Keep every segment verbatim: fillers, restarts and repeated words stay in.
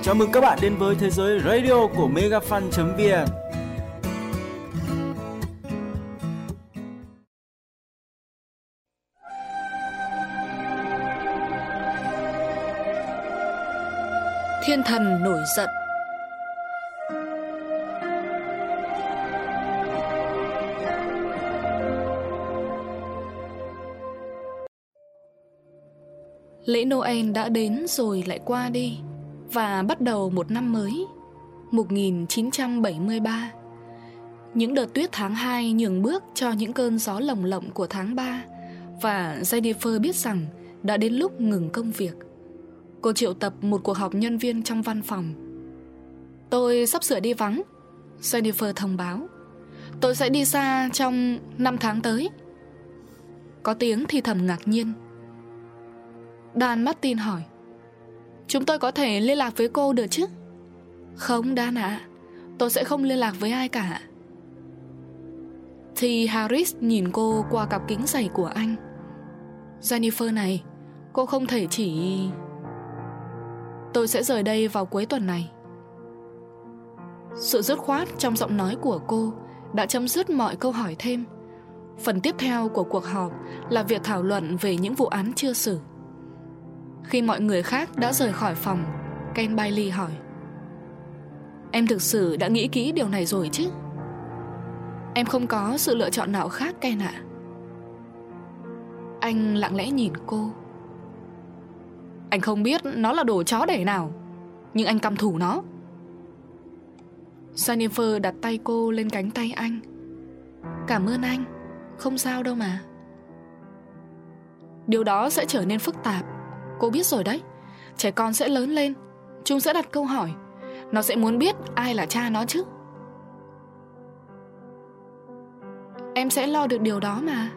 Chào mừng các bạn đến với thế giới radio của megafan chấm vn. Thiên thần nổi giận. Lễ Noel đã đến rồi lại qua đi, và bắt đầu một năm mới, một nghìn chín trăm bảy mươi ba. Những đợt tuyết tháng hai nhường bước cho những cơn gió lồng lộng của tháng ba, và Jennifer biết rằng đã đến lúc ngừng công việc. Cô triệu tập một cuộc họp nhân viên trong văn phòng. Tôi sắp sửa đi vắng, Jennifer thông báo. Tôi sẽ đi xa trong năm tháng tới. Có tiếng thì thầm ngạc nhiên. Dan Martin hỏi, chúng tôi có thể liên lạc với cô được chứ? Không Dan ạ, à, tôi sẽ không liên lạc với ai cả. Thì Harris nhìn cô qua cặp kính dày của anh. Jennifer này, cô không thể chỉ... Tôi sẽ rời đây vào cuối tuần này. Sự dứt khoát trong giọng nói của cô đã chấm dứt mọi câu hỏi thêm. Phần tiếp theo của cuộc họp là việc thảo luận về những vụ án chưa xử. Khi mọi người khác đã rời khỏi phòng, Ken Bailey hỏi, em thực sự đã nghĩ kỹ điều này rồi chứ? Em không có sự lựa chọn nào khác, Ken ạ. Anh lặng lẽ nhìn cô. Anh không biết nó là đồ chó đẻ nào, nhưng anh căm thù nó. Jennifer đặt tay cô lên cánh tay anh. Cảm ơn anh, không sao đâu mà. Điều đó sẽ trở nên phức tạp. Cô biết rồi đấy. Trẻ con sẽ lớn lên, chúng sẽ đặt câu hỏi. Nó sẽ muốn biết ai là cha nó chứ. Em sẽ lo được điều đó mà.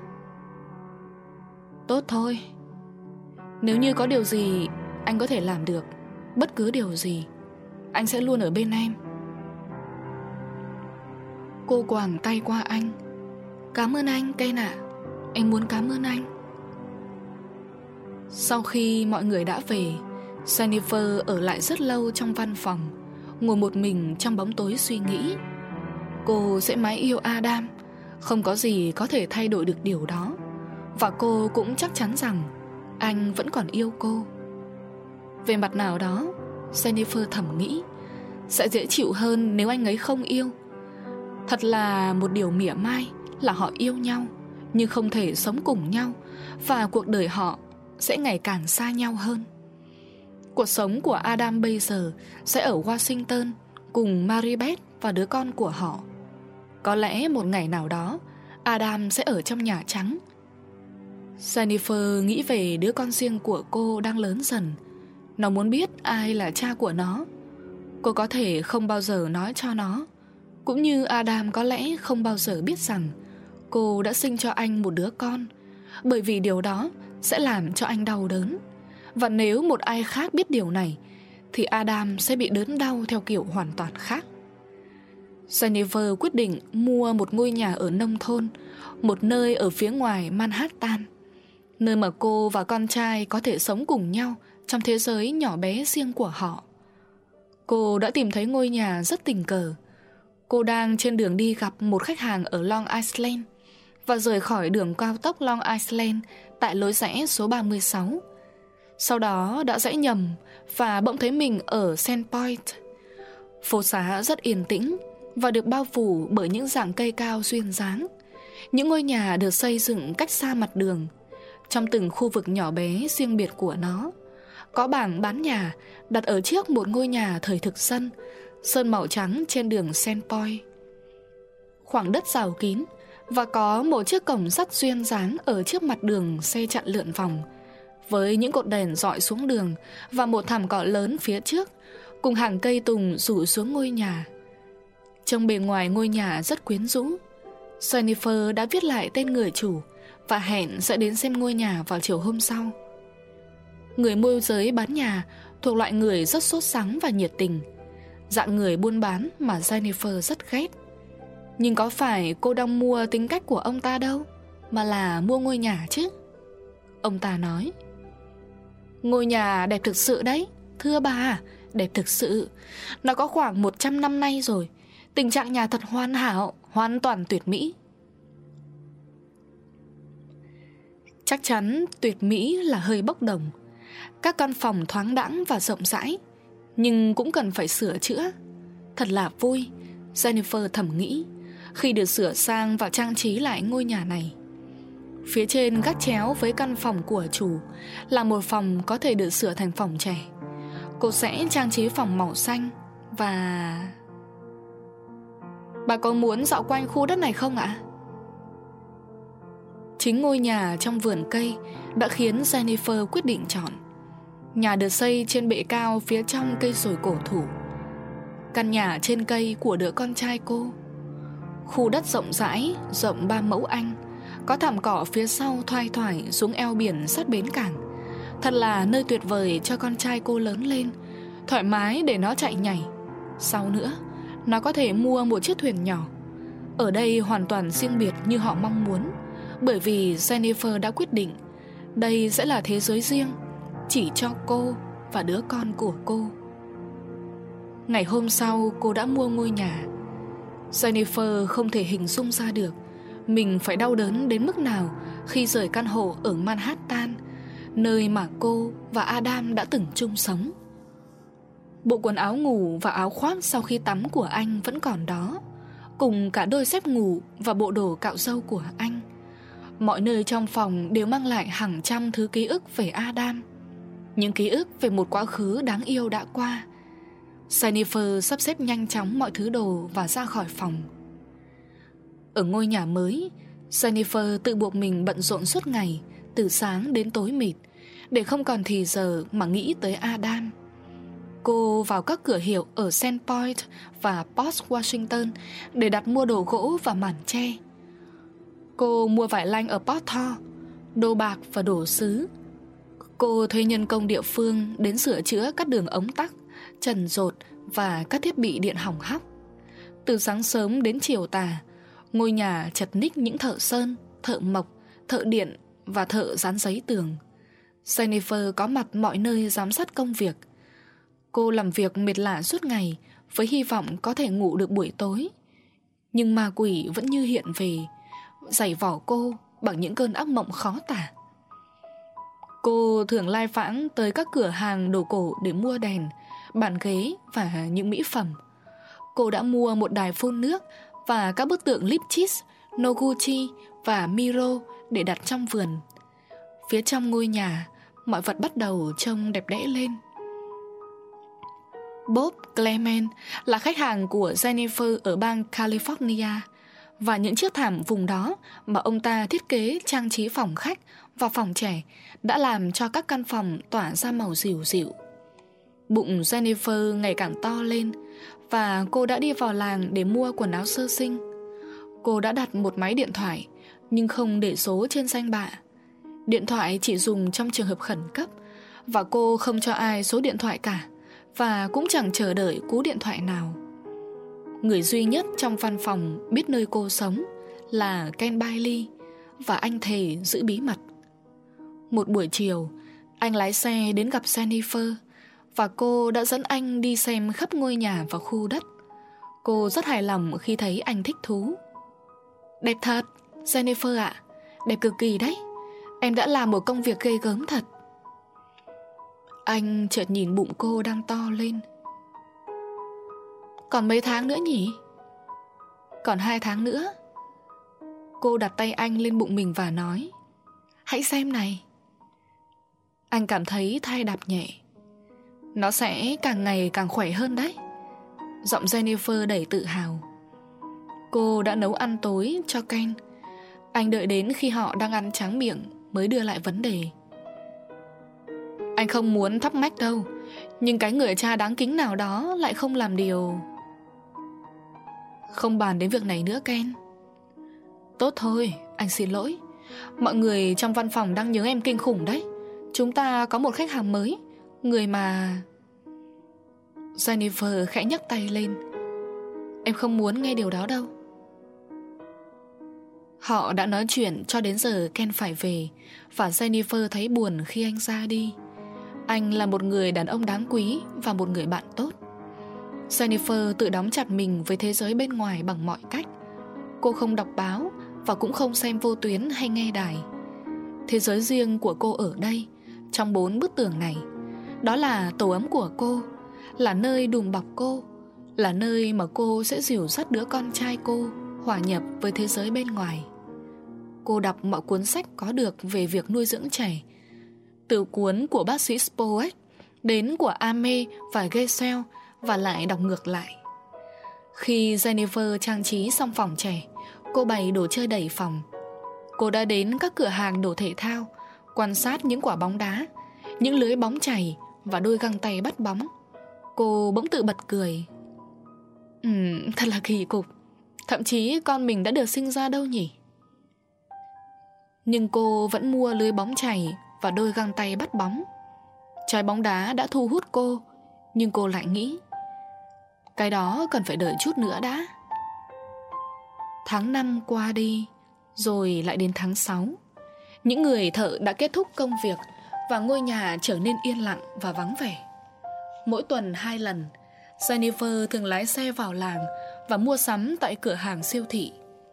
Tốt thôi. Nếu như có điều gì anh có thể làm được, bất cứ điều gì, anh sẽ luôn ở bên em. Cô quàng tay qua anh. Cảm ơn anh, Ken ạ. Em muốn cảm ơn anh. Sau khi mọi người đã về, Jennifer ở lại rất lâu trong văn phòng, ngồi một mình trong bóng tối suy nghĩ. Cô sẽ mãi yêu Adam, không có gì có thể thay đổi được điều đó. Và cô cũng chắc chắn rằng anh vẫn còn yêu cô. Về mặt nào đó, Jennifer thầm nghĩ, sẽ dễ chịu hơn nếu anh ấy không yêu. Thật là một điều mỉa mai là họ yêu nhau nhưng không thể sống cùng nhau, và cuộc đời họ sẽ ngày càng xa nhau hơn. Cuộc sống của Adam bây giờ sẽ ở Washington cùng Maribeth và đứa con của họ. Có lẽ một ngày nào đó Adam sẽ ở trong Nhà Trắng. Jennifer nghĩ về đứa con riêng của cô đang lớn dần. Nó muốn biết ai là cha của nó. Cô có thể không bao giờ nói cho nó, cũng như Adam có lẽ không bao giờ biết rằng cô đã sinh cho anh một đứa con, bởi vì điều đó sẽ làm cho anh đau đớn. Và nếu một ai khác biết điều này thì Adam sẽ bị đớn đau theo kiểu hoàn toàn khác. Jennifer quyết định mua một ngôi nhà ở nông thôn, một nơi ở phía ngoài Manhattan, nơi mà cô và con trai có thể sống cùng nhau trong thế giới nhỏ bé riêng của họ. Cô đã tìm thấy ngôi nhà rất tình cờ. Cô đang trên đường đi gặp một khách hàng ở Long Island và rời khỏi đường cao tốc Long Island tại lối rẽ số ba mươi sáu. Sau đó đã rẽ nhầm và bỗng thấy mình ở Sandpoint. Phố xá rất yên tĩnh và được bao phủ bởi những rặng cây cao duyên dáng. Những ngôi nhà được xây dựng cách xa mặt đường. Trong từng khu vực nhỏ bé riêng biệt của nó, có bảng bán nhà đặt ở trước một ngôi nhà thời thực dân, sơn màu trắng trên đường Sandpoint. Khoảng đất rào kín, và có một chiếc cổng sắt duyên dáng ở trước mặt đường xe chặn lượn vòng, với những cột đèn dọi xuống đường và một thảm cỏ lớn phía trước, cùng hàng cây tùng rủ xuống ngôi nhà. Trong bề ngoài ngôi nhà rất quyến rũ. Jennifer đã viết lại tên người chủ và hẹn sẽ đến xem ngôi nhà vào chiều hôm sau. Người môi giới bán nhà thuộc loại người rất sốt sắng và nhiệt tình, dạng người buôn bán mà Jennifer rất ghét. Nhưng có phải cô đang mua tính cách của ông ta đâu, mà là mua ngôi nhà chứ. Ông ta nói, ngôi nhà đẹp thực sự đấy, thưa bà, Đẹp thực sự. Nó có khoảng một trăm năm nay rồi. Tình trạng nhà thật hoàn hảo, hoàn toàn tuyệt mỹ. Chắc chắn tuyệt mỹ là hơi bốc đồng. Các căn phòng thoáng đãng và rộng rãi, nhưng cũng cần phải sửa chữa. Thật là vui, Jennifer thầm nghĩ, khi được sửa sang và trang trí lại ngôi nhà này. Phía trên gác chéo với căn phòng của chủ là một phòng có thể được sửa thành phòng trẻ. Cô sẽ trang trí phòng màu xanh. Và... Bà có muốn dạo quanh khu đất này không ạ? Chính ngôi nhà trong vườn cây đã khiến Jennifer quyết định chọn. Nhà được xây trên bệ cao phía trong cây sồi cổ thụ. Căn nhà trên cây của đứa con trai cô. Khu đất rộng rãi, rộng ba mẫu Anh, có thảm cỏ phía sau thoai thoải xuống eo biển sát bến cảng. Thật là nơi tuyệt vời cho con trai cô lớn lên, thoải mái để nó chạy nhảy. Sau nữa, nó có thể mua một chiếc thuyền nhỏ. Ở đây hoàn toàn riêng biệt như họ mong muốn, bởi vì Jennifer đã quyết định đây sẽ là thế giới riêng, chỉ cho cô và đứa con của cô. Ngày hôm sau cô đã mua ngôi nhà. Jennifer không thể hình dung ra được mình phải đau đớn đến mức nào khi rời căn hộ ở Manhattan, nơi mà cô và Adam đã từng chung sống. Bộ quần áo ngủ và áo khoác sau khi tắm của anh vẫn còn đó, cùng cả đôi dép ngủ và bộ đồ cạo râu của anh. Mọi nơi trong phòng đều mang lại hàng trăm thứ ký ức về Adam, những ký ức về một quá khứ đáng yêu đã qua. Jennifer sắp xếp nhanh chóng mọi thứ đồ và ra khỏi phòng. Ở ngôi nhà mới, Jennifer tự buộc mình bận rộn suốt ngày, từ sáng đến tối mịt, để không còn thì giờ mà nghĩ tới Adam. Cô vào các cửa hiệu ở Sandpoint và Port Washington để đặt mua đồ gỗ và màn tre. Cô mua vải lanh ở Port Thor, đồ bạc và đồ sứ. Cô thuê nhân công địa phương đến sửa chữa các đường ống tắc, trần rột và các thiết bị điện hỏng hóc. Từ sáng sớm đến chiều tà, ngôi nhà chật ních những thợ sơn, thợ mộc, thợ điện và thợ dán giấy tường. Jennifer có mặt mọi nơi giám sát công việc. Cô làm việc mệt lả suốt ngày với hy vọng có thể ngủ được buổi tối. Nhưng ma quỷ vẫn như hiện về, giày vò cô bằng những cơn ác mộng khó tả. Cô thường lai vãng tới các cửa hàng đồ cổ để mua đèn, bàn ghế và những mỹ phẩm. Cô đã mua một đài phun nước và các bức tượng Lipchitz, Noguchi và Miro để đặt trong vườn. Phía trong ngôi nhà, mọi vật bắt đầu trông đẹp đẽ lên. Bob Clement là khách hàng của Jennifer ở bang California, và những chiếc thảm vùng đó mà ông ta thiết kế trang trí phòng khách và phòng trẻ đã làm cho các căn phòng tỏa ra màu dịu dịu. Bụng Jennifer ngày càng to lên, và cô đã đi vào làng để mua quần áo sơ sinh. Cô đã đặt một máy điện thoại, nhưng không để số trên danh bạ. Điện thoại chỉ dùng trong trường hợp khẩn cấp, và cô không cho ai số điện thoại cả, và cũng chẳng chờ đợi cú điện thoại nào. Người duy nhất trong văn phòng biết nơi cô sống là Ken Bailey, và anh thề giữ bí mật. Một buổi chiều, anh lái xe đến gặp Jennifer, và cô đã dẫn anh đi xem khắp ngôi nhà và khu đất. Cô rất hài lòng khi thấy anh thích thú. Đẹp thật, Jennifer ạ, đẹp cực kỳ đấy. Em đã làm một công việc ghê gớm thật. Anh chợt nhìn bụng cô đang to lên. Còn mấy tháng nữa nhỉ? Còn hai tháng nữa. Cô đặt tay anh lên bụng mình và nói, hãy xem này. Anh cảm thấy thai đạp nhẹ. Nó sẽ càng ngày càng khỏe hơn đấy. Giọng Jennifer đầy tự hào. Cô đã nấu ăn tối cho Ken. Anh đợi đến khi họ đang ăn tráng miệng mới đưa lại vấn đề. Anh không muốn thắp mách đâu, nhưng cái người cha đáng kính nào đó lại không làm điều. Không bàn đến việc này nữa Ken. Tốt thôi, anh xin lỗi. Mọi người trong văn phòng đang nhớ em kinh khủng đấy. Chúng ta có một khách hàng mới, người mà... Jennifer khẽ nhấc tay lên. Em không muốn nghe điều đó đâu. Họ đã nói chuyện cho đến giờ Ken phải về, và Jennifer thấy buồn khi anh ra đi. Anh là một người đàn ông đáng quý và một người bạn tốt. Jennifer tự đóng chặt mình với thế giới bên ngoài bằng mọi cách. Cô không đọc báo và cũng không xem vô tuyến hay nghe đài. Thế giới riêng của cô ở đây, trong bốn bức tường này. Đó là tổ ấm của cô, là nơi đùm bọc cô, là nơi mà cô sẽ dìu dắt đứa con trai cô hòa nhập với thế giới bên ngoài. Cô đọc mọi cuốn sách có được về việc nuôi dưỡng trẻ, từ cuốn của bác sĩ Spoek đến của Ame và Gesell, và lại đọc ngược lại. Khi Jennifer trang trí xong phòng trẻ, cô bày đồ chơi đầy phòng. Cô đã đến các cửa hàng đồ thể thao, quan sát những quả bóng đá, những lưới bóng chày và đôi găng tay bắt bóng. Cô bỗng tự bật cười. Ừm, thật là kỳ cục. Thậm chí con mình đã được sinh ra đâu nhỉ? Nhưng cô vẫn mua lưới bóng chày và đôi găng tay bắt bóng. Trái bóng đá đã thu hút cô, nhưng cô lại nghĩ cái đó cần phải đợi chút nữa đã. Tháng năm qua đi, rồi lại đến tháng sáu. Những người thợ đã kết thúc công việc và ngôi nhà trở nên yên lặng và vắng vẻ. Mỗi tuần hai lần, Jennifer thường lái xe vào làng và mua sắm tại cửa hàng siêu thị.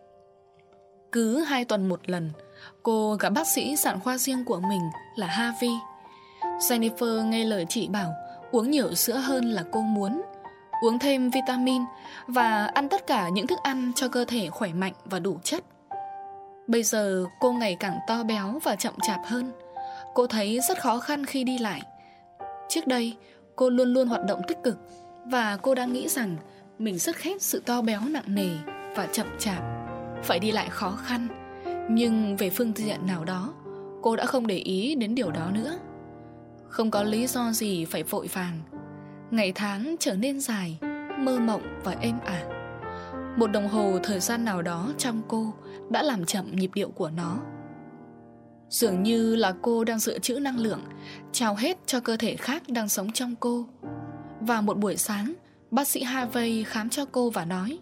Cứ hai tuần một lần, cô gặp bác sĩ sản khoa riêng của mình là Harvey. Jennifer nghe lời chị bảo uống nhiều sữa hơn là cô muốn, uống thêm vitamin và ăn tất cả những thức ăn cho cơ thể khỏe mạnh và đủ chất. Bây giờ cô ngày càng to béo và chậm chạp hơn. Cô thấy rất khó khăn khi đi lại. Trước đây, cô luôn luôn hoạt động tích cực, và cô đang nghĩ rằng mình rất ghét sự to béo nặng nề và chậm chạp, phải đi lại khó khăn. Nhưng về phương diện nào đó, cô đã không để ý đến điều đó nữa. Không có lý do gì phải vội vàng. Ngày tháng trở nên dài, mơ mộng và êm ả. Một đồng hồ thời gian nào đó trong cô đã làm chậm nhịp điệu của nó. Dường như là cô đang dự trữ năng lượng, trao hết cho cơ thể khác đang sống trong cô. Và một buổi sáng, bác sĩ Harvey khám cho cô và nói: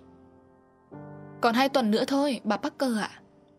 còn hai tuần nữa thôi, bà Parker ạ.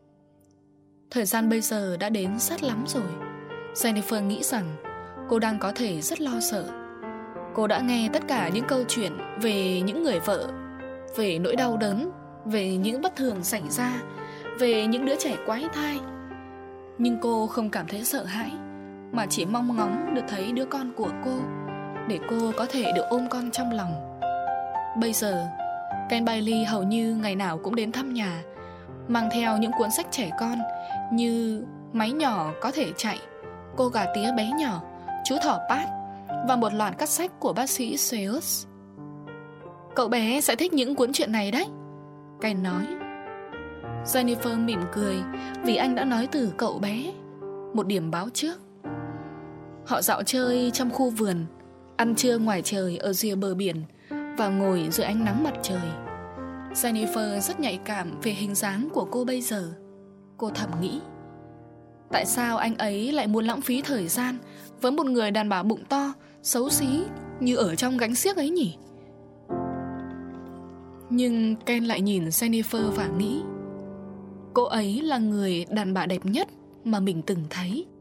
Thời gian bây giờ đã đến sát lắm rồi. Jennifer nghĩ rằng cô đang có thể rất lo sợ. Cô đã nghe tất cả những câu chuyện về những người vợ, về nỗi đau đớn, về những bất thường xảy ra, về những đứa trẻ quái thai. Nhưng cô không cảm thấy sợ hãi, mà chỉ mong ngóng được thấy đứa con của cô, để cô có thể được ôm con trong lòng. Bây giờ, Ken Bailey hầu như ngày nào cũng đến thăm nhà, mang theo những cuốn sách trẻ con như Máy nhỏ có thể chạy, Cô gà tía bé nhỏ, Chú thỏ Pat và một loạt các sách của bác sĩ Seuss. Cậu bé sẽ thích những cuốn truyện này đấy, Ken nói. Jennifer mỉm cười vì anh đã nói từ cậu bé, một điểm báo trước. Họ dạo chơi trong khu vườn, ăn trưa ngoài trời ở rìa bờ biển và ngồi dưới ánh nắng mặt trời. Jennifer rất nhạy cảm về hình dáng của cô bây giờ. Cô thầm nghĩ, tại sao anh ấy lại muốn lãng phí thời gian với một người đàn bà bụng to, xấu xí như ở trong gánh xiếc ấy nhỉ? Nhưng Ken lại nhìn Jennifer và nghĩ, cô ấy là người đàn bà đẹp nhất mà mình từng thấy.